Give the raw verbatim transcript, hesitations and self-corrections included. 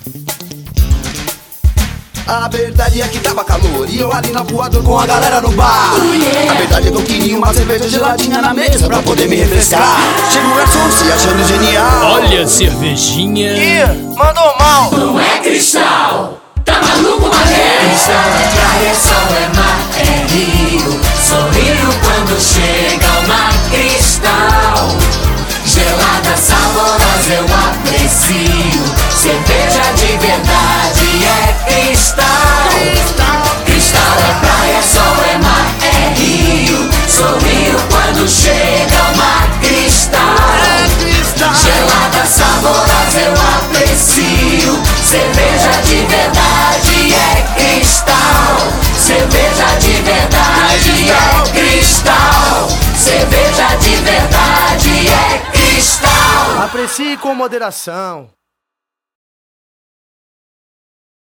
A verdade é que tava calor e eu ali na voador com a galera no bar. Oh, yeah. A verdade é que eu queria uma cerveja geladinha na mesa pra poder me refrescar. Chega o garçom se achando genial. Olha a cervejinha. Ih, mandou mal. Não é Cristal, tá maluco, mané? Cristal é praia, sol é mar, é rio. Sorrio quando chega uma Cristal. Gelada, saborosa, eu aprecio. Cerveja de verdade é Cristal. Cristal é praia, sol é mar, é rio. Sorrio quando chega uma Cristal. Gelada, saborosa, eu aprecio. Cerveja de verdade é Cristal. Cerveja de verdade é Cristal. Cerveja de verdade é Cristal. Aprecie com moderação.